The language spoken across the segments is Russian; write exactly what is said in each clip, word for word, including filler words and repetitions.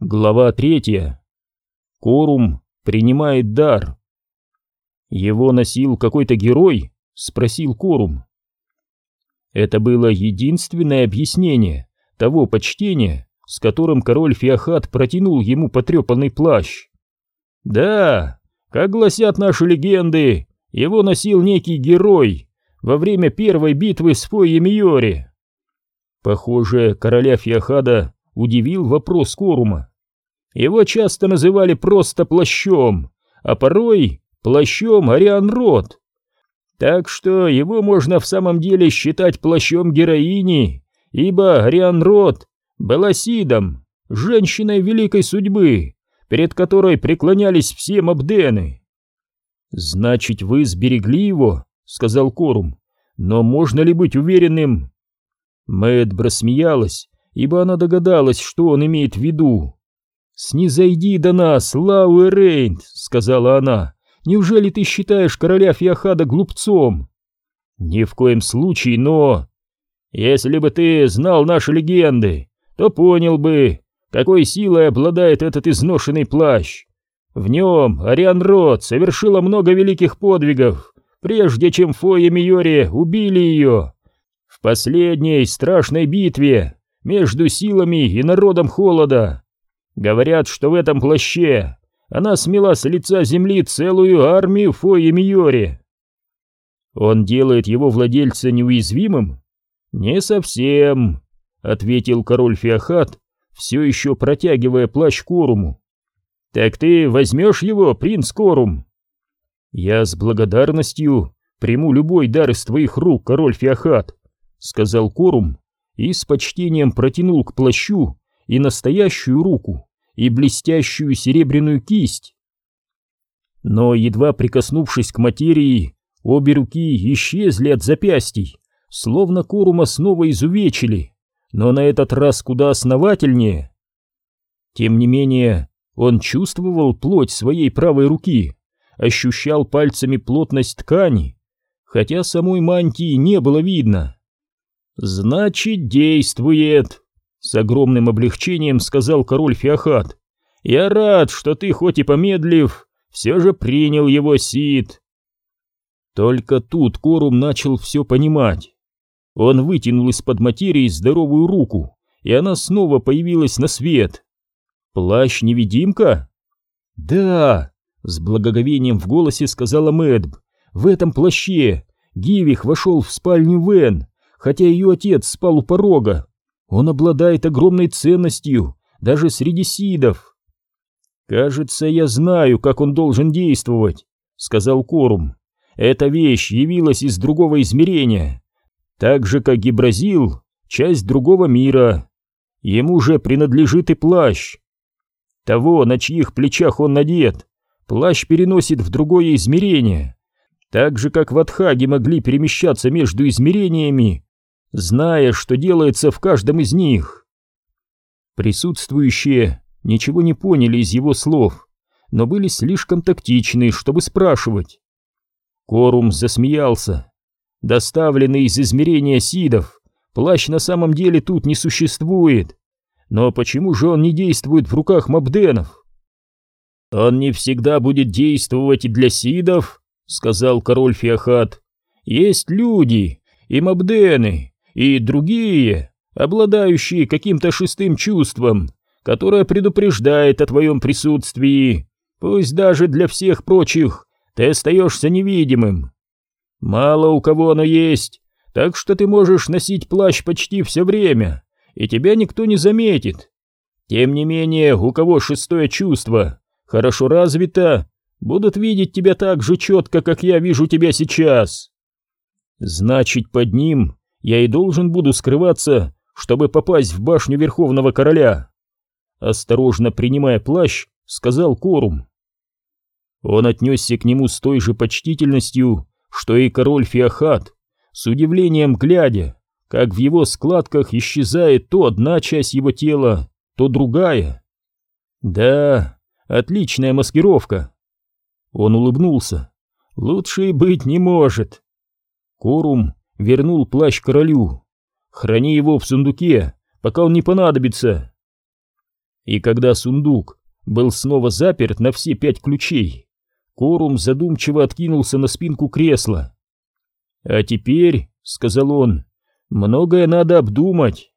Глава третья. Корум принимает дар. Его носил какой-то герой? Спросил Корум. Это было единственное объяснение того почтения, с которым король Фиахат протянул ему потрепанный плащ. Да, как гласят наши легенды, его носил некий герой во время первой битвы с Фойей-Миори. Похоже, короля Фиахада удивил вопрос Корума. Его часто называли просто плащом, а порой плащом Арианрод. Так что его можно в самом деле считать плащом героини, ибо Арианрод была Сидом, женщиной великой судьбы, перед которой преклонялись все мабдены. «Значит, вы сберегли его?» — сказал Корум. «Но можно ли быть уверенным?» Мэдб рассмеялась, ибо она догадалась, что он имеет в виду. «Снизойди до нас, Лау Эрейнт», — сказала она. «Неужели ты считаешь короля Фиахада глупцом?» «Ни в коем случае, но...» «Если бы ты знал наши легенды, то понял бы, какой силой обладает этот изношенный плащ. В нем Арианрод совершила много великих подвигов, прежде чем Фойя-Миори убили ее. В последней страшной битве между силами и народом холода. Говорят, что в этом плаще она смела с лица земли целую армию Фойя-Миори. Он делает его владельца неуязвимым? Не совсем, ответил король Фиахат, все еще протягивая плащ Коруму. Так ты возьмешь его, принц Корум? Я с благодарностью приму любой дар из твоих рук, король Фиахат, сказал Корум и с почтением протянул к плащу и настоящую руку, и блестящую серебряную кисть. Но, едва прикоснувшись к материи, обе руки исчезли от запястий, словно Корума снова изувечили, но на этот раз куда основательнее. Тем не менее, он чувствовал плоть своей правой руки, ощущал пальцами плотность ткани, хотя самой мантии не было видно. «Значит, действует!» — с огромным облегчением сказал король Фиахат. «Я рад, что ты, хоть и помедлив, все же принял его, Сид». Только тут Корум начал все понимать. Он вытянул из-под материи здоровую руку, и она снова появилась на свет. «Плащ-невидимка?» «Да!» — с благоговением в голосе сказала Мэдб. «В этом плаще Гивих вошел в спальню Вен, хотя ее отец спал у порога. Он обладает огромной ценностью даже среди сидов». «Кажется, я знаю, как он должен действовать», — сказал Корум. «Эта вещь явилась из другого измерения, так же, как Гибразил — часть другого мира. Ему же принадлежит и плащ. Того, на чьих плечах он надет, плащ переносит в другое измерение, так же, как ватхаги могли перемещаться между измерениями, зная, что делается в каждом из них». Присутствующие ничего не поняли из его слов, но были слишком тактичны, чтобы спрашивать. Корум засмеялся. «Доставленный из измерения сидов, плащ на самом деле тут не существует. Но почему же он не действует в руках мабденов?» «Он не всегда будет действовать и для сидов», — сказал король Фиахат. «Есть люди и мабдены, и другие, обладающие каким-то шестым чувством, которое предупреждает о твоем присутствии. Пусть даже для всех прочих ты остаешься невидимым. Мало у кого оно есть, так что ты можешь носить плащ почти все время, и тебя никто не заметит. Тем не менее, у кого шестое чувство хорошо развито, будут видеть тебя так же четко, как я вижу тебя сейчас. Значит, под ним я и должен буду скрываться, чтобы попасть в башню Верховного Короля», — осторожно принимая плащ, сказал Корум. Он отнесся к нему с той же почтительностью, что и король Фиахат, с удивлением глядя, как в его складках исчезает то одна часть его тела, то другая. «Да, отличная маскировка». Он улыбнулся. «Лучше и быть не может». Корум вернул плащ королю. «Храни его в сундуке, пока он не понадобится». И когда сундук был снова заперт на все пять ключей, Корум задумчиво откинулся на спинку кресла. «А теперь, — сказал он, — многое надо обдумать».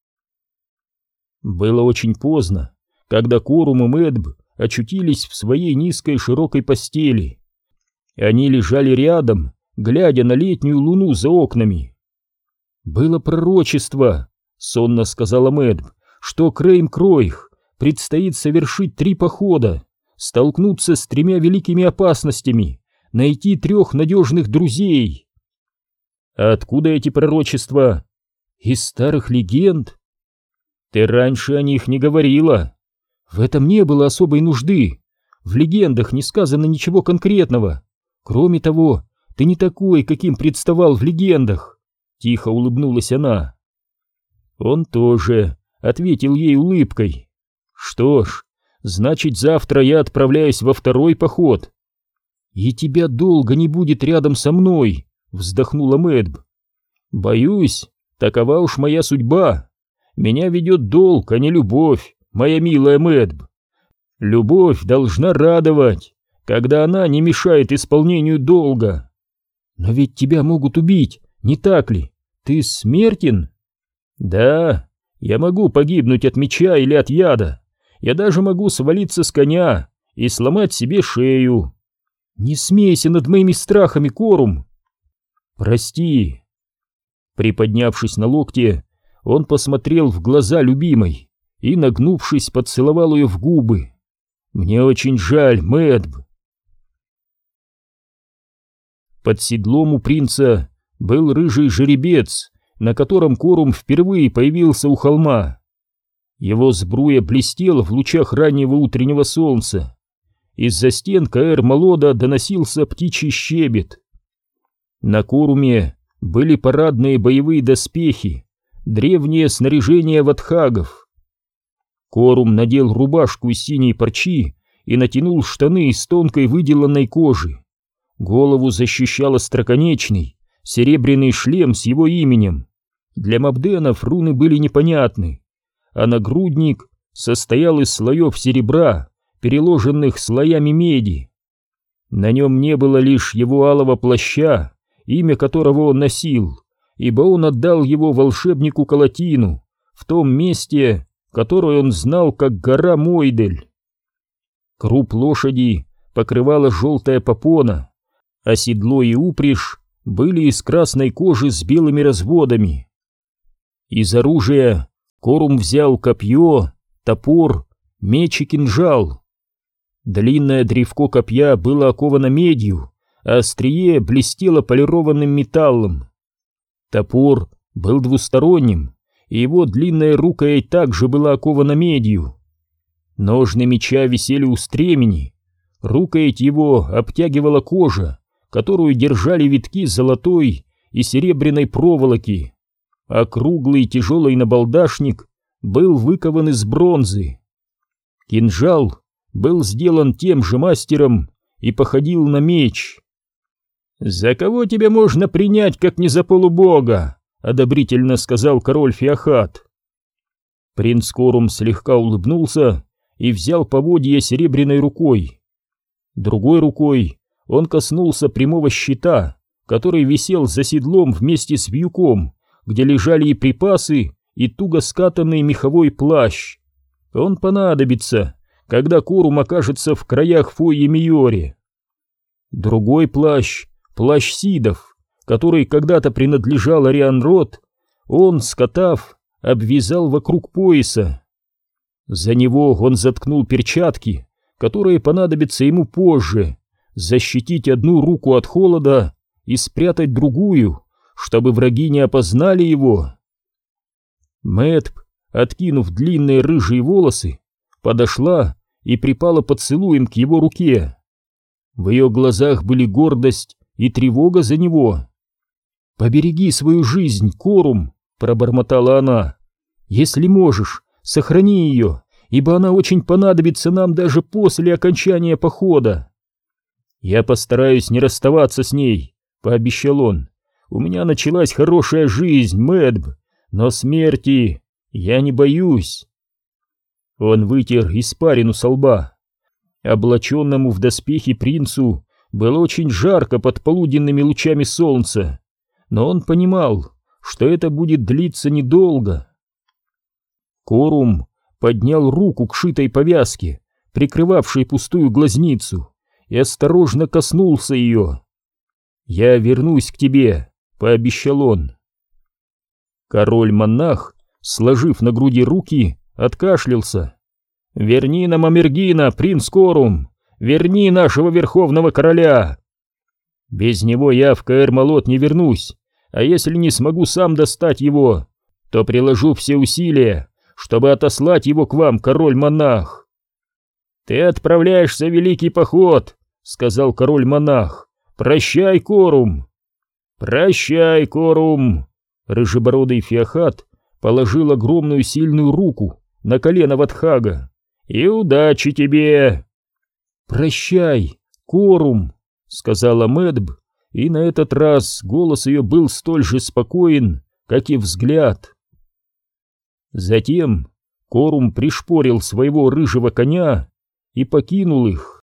Было очень поздно, когда Корум и Мэдб очутились в своей низкой широкой постели. Они лежали рядом, глядя на летнюю луну за окнами. «Было пророчество, — сонно сказала Мэдб, — что Крейм-Кройх предстоит совершить три похода, столкнуться с тремя великими опасностями, найти трех надежных друзей». «А откуда эти пророчества?» «Из старых легенд». «Ты раньше о них не говорила». «В этом не было особой нужды. В легендах не сказано ничего конкретного. Кроме того, ты не такой, каким представал в легендах», — тихо улыбнулась она. Он тоже ответил ей улыбкой. «Что ж, значит, завтра я отправляюсь во второй поход». «И тебя долго не будет рядом со мной», — вздохнула Мэдб. «Боюсь, такова уж моя судьба. Меня ведет долг, а не любовь, моя милая Мэдб. Любовь должна радовать, когда она не мешает исполнению долга». «Но ведь тебя могут убить, не так ли? Ты смертен?» «Да, я могу погибнуть от меча или от яда. Я даже могу свалиться с коня и сломать себе шею». «Не смейся над моими страхами, Корум!» «Прости». Приподнявшись на локте, он посмотрел в глаза любимой и, нагнувшись, поцеловал ее в губы. «Мне очень жаль, Мэдб». Под седлом у принца был рыжий жеребец, на котором Корум впервые появился у холма. Его сбруя блестела в лучах раннего утреннего солнца. Из-за стен Каэр-Малода доносился птичий щебет. На Коруме были парадные боевые доспехи, древнее снаряжение ватхагов. Корум надел рубашку из синей парчи и натянул штаны из тонкой выделанной кожи. Голову защищал остроконечный серебряный шлем с его именем. Для мабденов руны были непонятны, а нагрудник состоял из слоев серебра, переложенных слоями меди. На нем не было лишь его алого плаща, имя которого он носил, ибо он отдал его волшебнику Калатину в том месте, которое он знал как гора Мойдель. Круп лошади покрывала желтая попона, а седло и упряжь были из красной кожи с белыми разводами. Из оружия Корум взял копье, топор, меч и кинжал. Длинное древко копья было оковано медью, а острие блестело полированным металлом. Топор был двусторонним, и его длинная рукоять также была окована медью. Ножны меча висели у стремени, рукоять его обтягивала кожа, которую держали витки золотой и серебряной проволоки, а круглый тяжелый набалдашник был выкован из бронзы. Кинжал был сделан тем же мастером и походил на меч. «За кого тебя можно принять, как не за полубога?» — одобрительно сказал король Фиахат. Принц Корум слегка улыбнулся и взял поводья серебряной рукой. Другой рукой он коснулся прямого щита, который висел за седлом вместе с вьюком, где лежали и припасы, и туго скатанный меховой плащ. Он понадобится, когда Корум окажется в краях Фойе-Миори. Другой плащ, плащ Сидов, который когда-то принадлежал Ариан-Рот, он, скотав, обвязал вокруг пояса. За него он заткнул перчатки, которые понадобятся ему позже, защитить одну руку от холода и спрятать другую, чтобы враги не опознали его. Мэдб, откинув длинные рыжие волосы, подошла и припала поцелуем к его руке. В ее глазах были гордость и тревога за него. «Побереги свою жизнь, Корум», — пробормотала она. «Если можешь, сохрани ее, ибо она очень понадобится нам даже после окончания похода». «Я постараюсь не расставаться с ней», — пообещал он. «У меня началась хорошая жизнь, Мэдб, но смерти я не боюсь». Он вытер испарину со лба. Облаченному в доспехи принцу было очень жарко под полуденными лучами солнца, но он понимал, что это будет длиться недолго. Корум поднял руку к шитой повязке, прикрывавшей пустую глазницу, и осторожно коснулся ее. «Я вернусь к тебе», — пообещал он. Король-монах, сложив на груди руки, откашлялся. «Верни нам Амергина, принц Корум! Верни нашего верховного короля! Без него я в Каэр-Малот не вернусь, а если не смогу сам достать его, то приложу все усилия, чтобы отослать его к вам, король-монах!» «Ты отправляешься в великий поход», — сказал король-монах. «Прощай, Корум!» «Прощай, Корум!» Рыжебородый Феохат положил огромную сильную руку на колено Ватхага. «И удачи тебе!» «Прощай, Корум!» — сказала Мэдб, и на этот раз голос ее был столь же спокоен, как и взгляд. Затем Корум пришпорил своего рыжего коня и покинул их.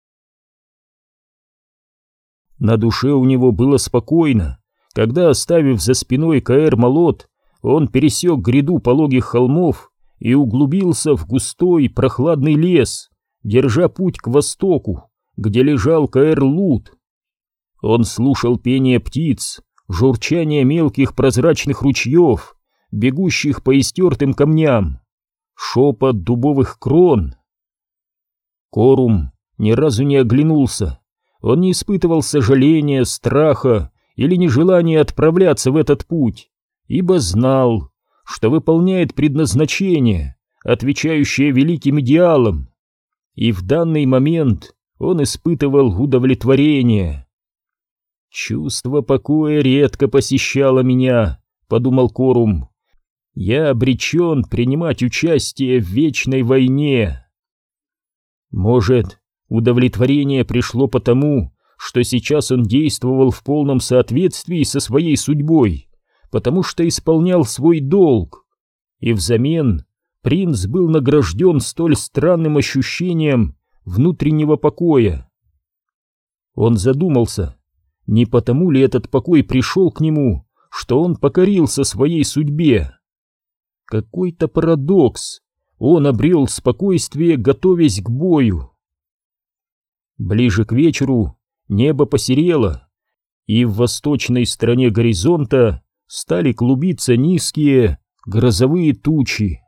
На душе у него было спокойно, когда, оставив за спиной Каэр-Малот, он пересек гряду пологих холмов и углубился в густой прохладный лес, держа путь к востоку, где лежал Каэр-Лут. Он слушал пение птиц, журчание мелких прозрачных ручьев, бегущих по истертым камням, шепот дубовых крон. Корум ни разу не оглянулся. Он не испытывал сожаления, страха или нежелания отправляться в этот путь, ибо знал, что выполняет предназначение, отвечающее великим идеалам, и в данный момент он испытывал удовлетворение. «Чувство покоя редко посещало меня», — подумал Корум. «Я обречен принимать участие в вечной войне». Может, удовлетворение пришло потому, что сейчас он действовал в полном соответствии со своей судьбой, потому что исполнял свой долг, и взамен принц был награжден столь странным ощущением внутреннего покоя. Он задумался, не потому ли этот покой пришел к нему, что он покорился своей судьбе. Какой-то парадокс, он обрел спокойствие, готовясь к бою. Ближе к вечеру небо посерело, и в восточной стороне горизонта стали клубиться низкие грозовые тучи.